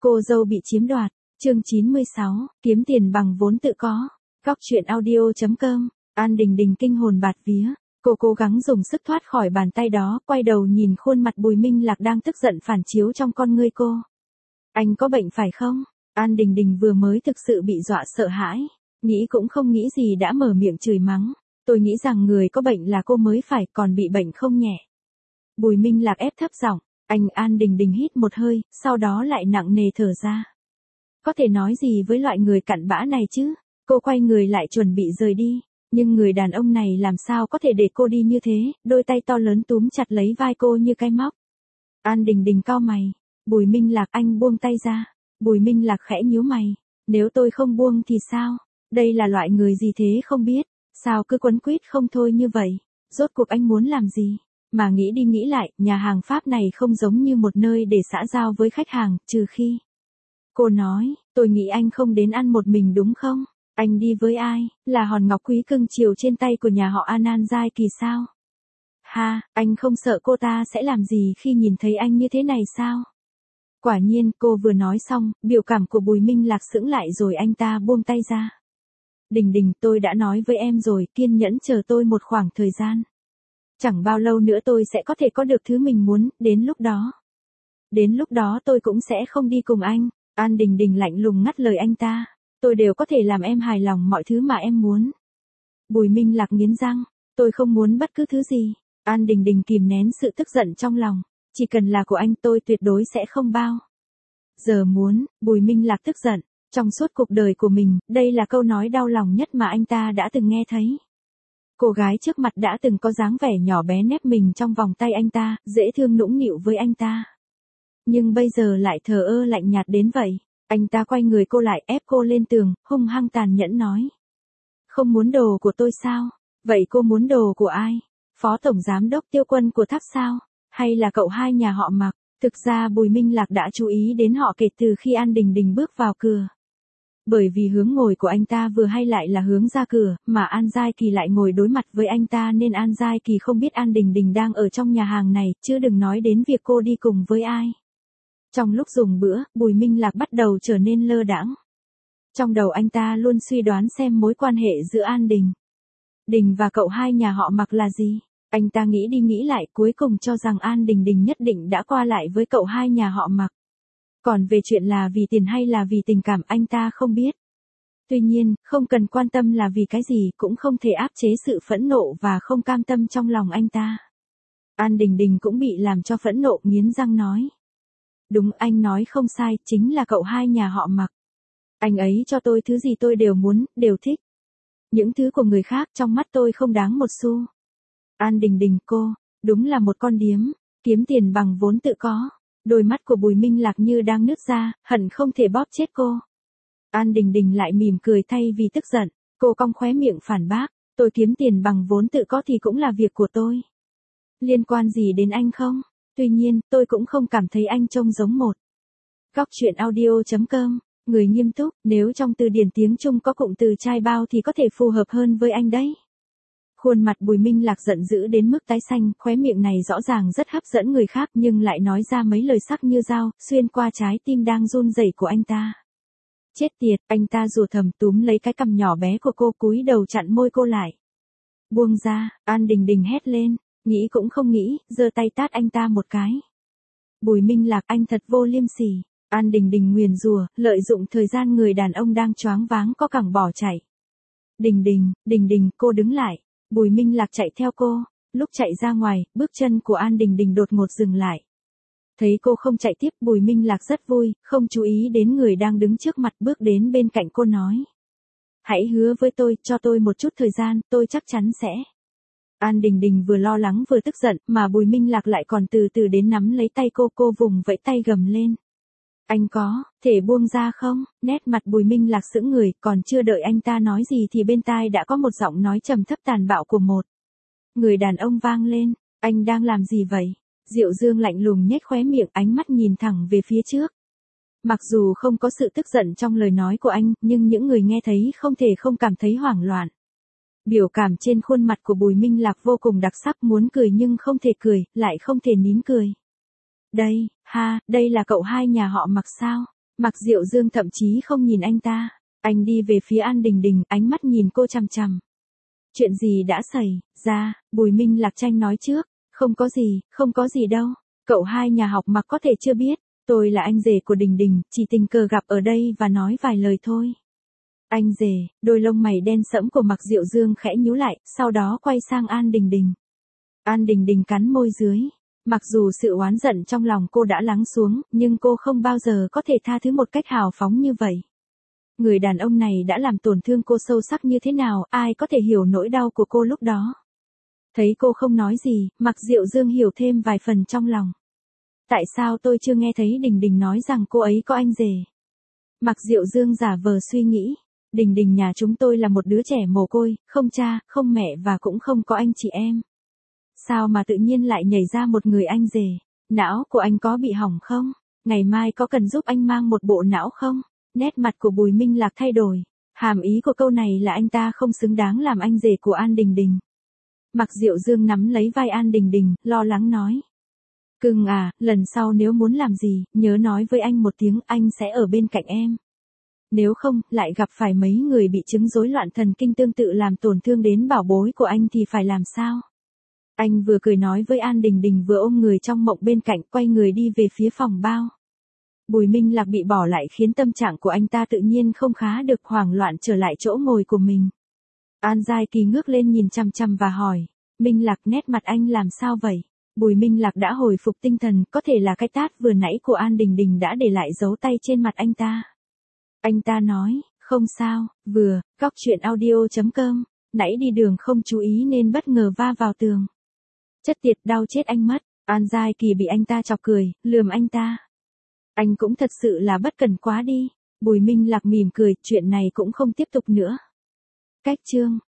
Cô dâu bị chiếm đoạt, chương 96, kiếm tiền bằng vốn tự có. Góc truyện audio.com, An Đình Đình kinh hồn bạt vía. Cô cố gắng dùng sức thoát khỏi bàn tay đó, quay đầu nhìn khuôn mặt Bùi Minh Lạc đang tức giận phản chiếu trong con ngươi cô. Anh có bệnh phải không? An Đình Đình vừa mới thực sự bị dọa sợ hãi, nghĩ cũng không nghĩ gì đã mở miệng chửi mắng. Tôi nghĩ rằng người có bệnh là cô mới phải, còn bị bệnh không nhẹ. Bùi Minh Lạc ép thấp giọng. An Đình Đình hít một hơi, sau đó lại nặng nề thở ra. Có thể nói gì với loại người cặn bã này chứ? Cô quay người lại chuẩn bị rời đi, nhưng người đàn ông này làm sao có thể để cô đi như thế, đôi tay to lớn túm chặt lấy vai cô như cái móc. An Đình Đình cau mày. Bùi Minh Lạc, anh buông tay ra. Bùi Minh Lạc khẽ nhíu mày. Nếu tôi không buông thì sao? Đây là loại người gì thế không biết, sao cứ quấn quýt không thôi như vậy? Rốt cuộc anh muốn làm gì? Mà nghĩ đi nghĩ lại, nhà hàng Pháp này không giống như một nơi để xã giao với khách hàng, trừ khi. Cô nói, tôi nghĩ anh không đến ăn một mình đúng không? Anh đi với ai? Là hòn ngọc quý cưng chiều trên tay của nhà họ An Giai Kỳ sao? Ha, anh không sợ cô ta sẽ làm gì khi nhìn thấy anh như thế này sao? Quả nhiên, cô vừa nói xong, biểu cảm của Bùi Minh Lạc sững lại rồi anh ta buông tay ra. Đình Đình, tôi đã nói với em rồi, kiên nhẫn chờ tôi một khoảng thời gian. Chẳng bao lâu nữa tôi sẽ có thể có được thứ mình muốn, Đến lúc đó tôi cũng sẽ không đi cùng anh. An Đình Đình lạnh lùng ngắt lời anh ta. Tôi đều có thể làm em hài lòng mọi thứ mà em muốn. Bùi Minh Lạc nghiến răng. Tôi không muốn bất cứ thứ gì. An Đình Đình kìm nén sự tức giận trong lòng. Chỉ cần là của anh tôi tuyệt đối sẽ không bao giờ muốn. Bùi Minh Lạc tức giận. Trong suốt cuộc đời của mình, đây là câu nói đau lòng nhất mà anh ta đã từng nghe thấy. Cô gái trước mặt đã từng có dáng vẻ nhỏ bé nép mình trong vòng tay anh ta, dễ thương nũng nịu với anh ta. Nhưng bây giờ lại thờ ơ lạnh nhạt đến vậy. Anh ta quay người cô lại, ép cô lên tường, hung hăng tàn nhẫn nói. Không muốn đồ của tôi sao? Vậy cô muốn đồ của ai? Phó Tổng Giám đốc Tiêu Quân của Tháp sao? Hay là cậu hai nhà họ Mạc? Thực ra Bùi Minh Lạc đã chú ý đến họ kể từ khi An Đình Đình bước vào cửa. Bởi vì hướng ngồi của anh ta vừa hay lại là hướng ra cửa, mà An Giai Kỳ lại ngồi đối mặt với anh ta nên An Giai Kỳ không biết An Đình Đình đang ở trong nhà hàng này, chứ đừng nói đến việc cô đi cùng với ai. Trong lúc dùng bữa, Bùi Minh Lạc bắt đầu trở nên lơ đãng. Trong đầu anh ta luôn suy đoán xem mối quan hệ giữa An Đình và cậu hai nhà họ Mạc là gì. Anh ta nghĩ đi nghĩ lại cuối cùng cho rằng An Đình Đình nhất định đã qua lại với cậu hai nhà họ Mạc. Còn về chuyện là vì tiền hay là vì tình cảm anh ta không biết. Tuy nhiên, không cần quan tâm là vì cái gì cũng không thể áp chế sự phẫn nộ và không cam tâm trong lòng anh ta. An Đình Đình cũng bị làm cho phẫn nộ, nghiến răng nói. Đúng, anh nói không sai, chính là cậu hai nhà họ Mạc. Anh ấy cho tôi thứ gì tôi đều muốn, đều thích. Những thứ của người khác trong mắt tôi không đáng một xu. An Đình Đình, cô, đúng là một con điếm, kiếm tiền bằng vốn tự có. Đôi mắt của Bùi Minh Lạc như đang nứt ra, hận không thể bóp chết cô. An Đình Đình lại mỉm cười thay vì tức giận, cô cong khóe miệng phản bác, tôi kiếm tiền bằng vốn tự có thì cũng là việc của tôi. Liên quan gì đến anh không? Tuy nhiên, tôi cũng không cảm thấy anh trông giống một. Góc truyện audio.com, người nghiêm túc, nếu trong từ điển tiếng Trung có cụm từ trai bao thì có thể phù hợp hơn với anh đấy. Khuôn mặt Bùi Minh Lạc giận dữ đến mức tái xanh, khóe miệng này rõ ràng rất hấp dẫn người khác nhưng lại nói ra mấy lời sắc như dao, xuyên qua trái tim đang run rẩy của anh ta. Chết tiệt, anh ta rủa thầm túm lấy cái cằm nhỏ bé của cô cúi đầu chặn môi cô lại. Buông ra, An Đình Đình hét lên, nghĩ cũng không nghĩ, giơ tay tát anh ta một cái. Bùi Minh Lạc, anh thật vô liêm sỉ. An Đình Đình nguyền rủa, lợi dụng thời gian người đàn ông đang choáng váng có cẳng bỏ chạy. Đình Đình, cô đứng lại. Bùi Minh Lạc chạy theo cô, lúc chạy ra ngoài, bước chân của An Đình Đình đột ngột dừng lại. Thấy cô không chạy tiếp, Bùi Minh Lạc rất vui, không chú ý đến người đang đứng trước mặt, bước đến bên cạnh cô nói. Hãy hứa với tôi, cho tôi một chút thời gian, tôi chắc chắn sẽ. An Đình Đình vừa lo lắng vừa tức giận, mà Bùi Minh Lạc lại còn từ từ đến nắm lấy tay cô vùng vẫy tay gầm lên. Anh có thể buông ra không? Nét mặt Bùi Minh Lạc sững người, còn chưa đợi anh ta nói gì thì bên tai đã có một giọng nói trầm thấp tàn bạo của một người đàn ông vang lên. Anh đang làm gì vậy? Diệu Dương lạnh lùng nhếch khóe miệng, ánh mắt nhìn thẳng về phía trước. Mặc dù không có sự tức giận trong lời nói của anh, nhưng những người nghe thấy không thể không cảm thấy hoảng loạn. Biểu cảm trên khuôn mặt của Bùi Minh Lạc vô cùng đặc sắc, muốn cười nhưng không thể cười, lại không thể nín cười. Đây là cậu hai nhà họ Mạc sao? Mạc Diệu Dương thậm chí không nhìn anh ta. Anh đi về phía An Đình Đình, ánh mắt nhìn cô chằm chằm. Chuyện gì đã xảy ra? Bùi Minh Lạc Tranh nói trước. Không có gì đâu. Cậu hai nhà học Mạc có thể chưa biết. Tôi là anh rể của Đình Đình, chỉ tình cờ gặp ở đây và nói vài lời thôi. Anh rể, đôi lông mày đen sẫm của Mạc Diệu Dương khẽ nhíu lại, sau đó quay sang An Đình Đình. An Đình Đình cắn môi dưới. Mặc dù sự oán giận trong lòng cô đã lắng xuống, nhưng cô không bao giờ có thể tha thứ một cách hào phóng như vậy. Người đàn ông này đã làm tổn thương cô sâu sắc như thế nào, ai có thể hiểu nỗi đau của cô lúc đó. Thấy cô không nói gì, Mạc Diệu Dương hiểu thêm vài phần trong lòng. Tại sao tôi chưa nghe thấy Đình Đình nói rằng cô ấy có anh rể? Mạc Diệu Dương giả vờ suy nghĩ. Đình Đình nhà chúng tôi là một đứa trẻ mồ côi, không cha, không mẹ và cũng không có anh chị em. Sao mà tự nhiên lại nhảy ra một người anh rể? Não của anh có bị hỏng không? Ngày mai có cần giúp anh mang một bộ não không? Nét mặt của Bùi Minh Lạc thay đổi. Hàm ý của câu này là anh ta không xứng đáng làm anh rể của An Đình Đình. Mạc Diệu Dương nắm lấy vai An Đình Đình, lo lắng nói. Cưng à, lần sau nếu muốn làm gì, nhớ nói với anh một tiếng, anh sẽ ở bên cạnh em. Nếu không, lại gặp phải mấy người bị chứng rối loạn thần kinh tương tự làm tổn thương đến bảo bối của anh thì phải làm sao? Anh vừa cười nói với An Đình Đình vừa ôm người trong mộng bên cạnh, quay người đi về phía phòng bao. Bùi Minh Lạc bị bỏ lại khiến tâm trạng của anh ta tự nhiên không khá được, hoảng loạn trở lại chỗ ngồi của mình. An Giai Kỳ ngước lên nhìn chằm chằm và hỏi. Minh Lạc, nét mặt anh làm sao vậy? Bùi Minh Lạc đã hồi phục tinh thần, có thể là cái tát vừa nãy của An Đình Đình đã để lại dấu tay trên mặt anh ta. Anh ta nói, không sao, Cóc truyện audio.com, nãy đi đường không chú ý nên bất ngờ va vào tường. Chất tiệt, đau chết anh mất. An Giai Kỳ bị anh ta chọc cười, lườm anh ta. Anh cũng thật sự là bất cần quá đi. Bùi Minh Lạc mỉm cười, chuyện này cũng không tiếp tục nữa. Cách chương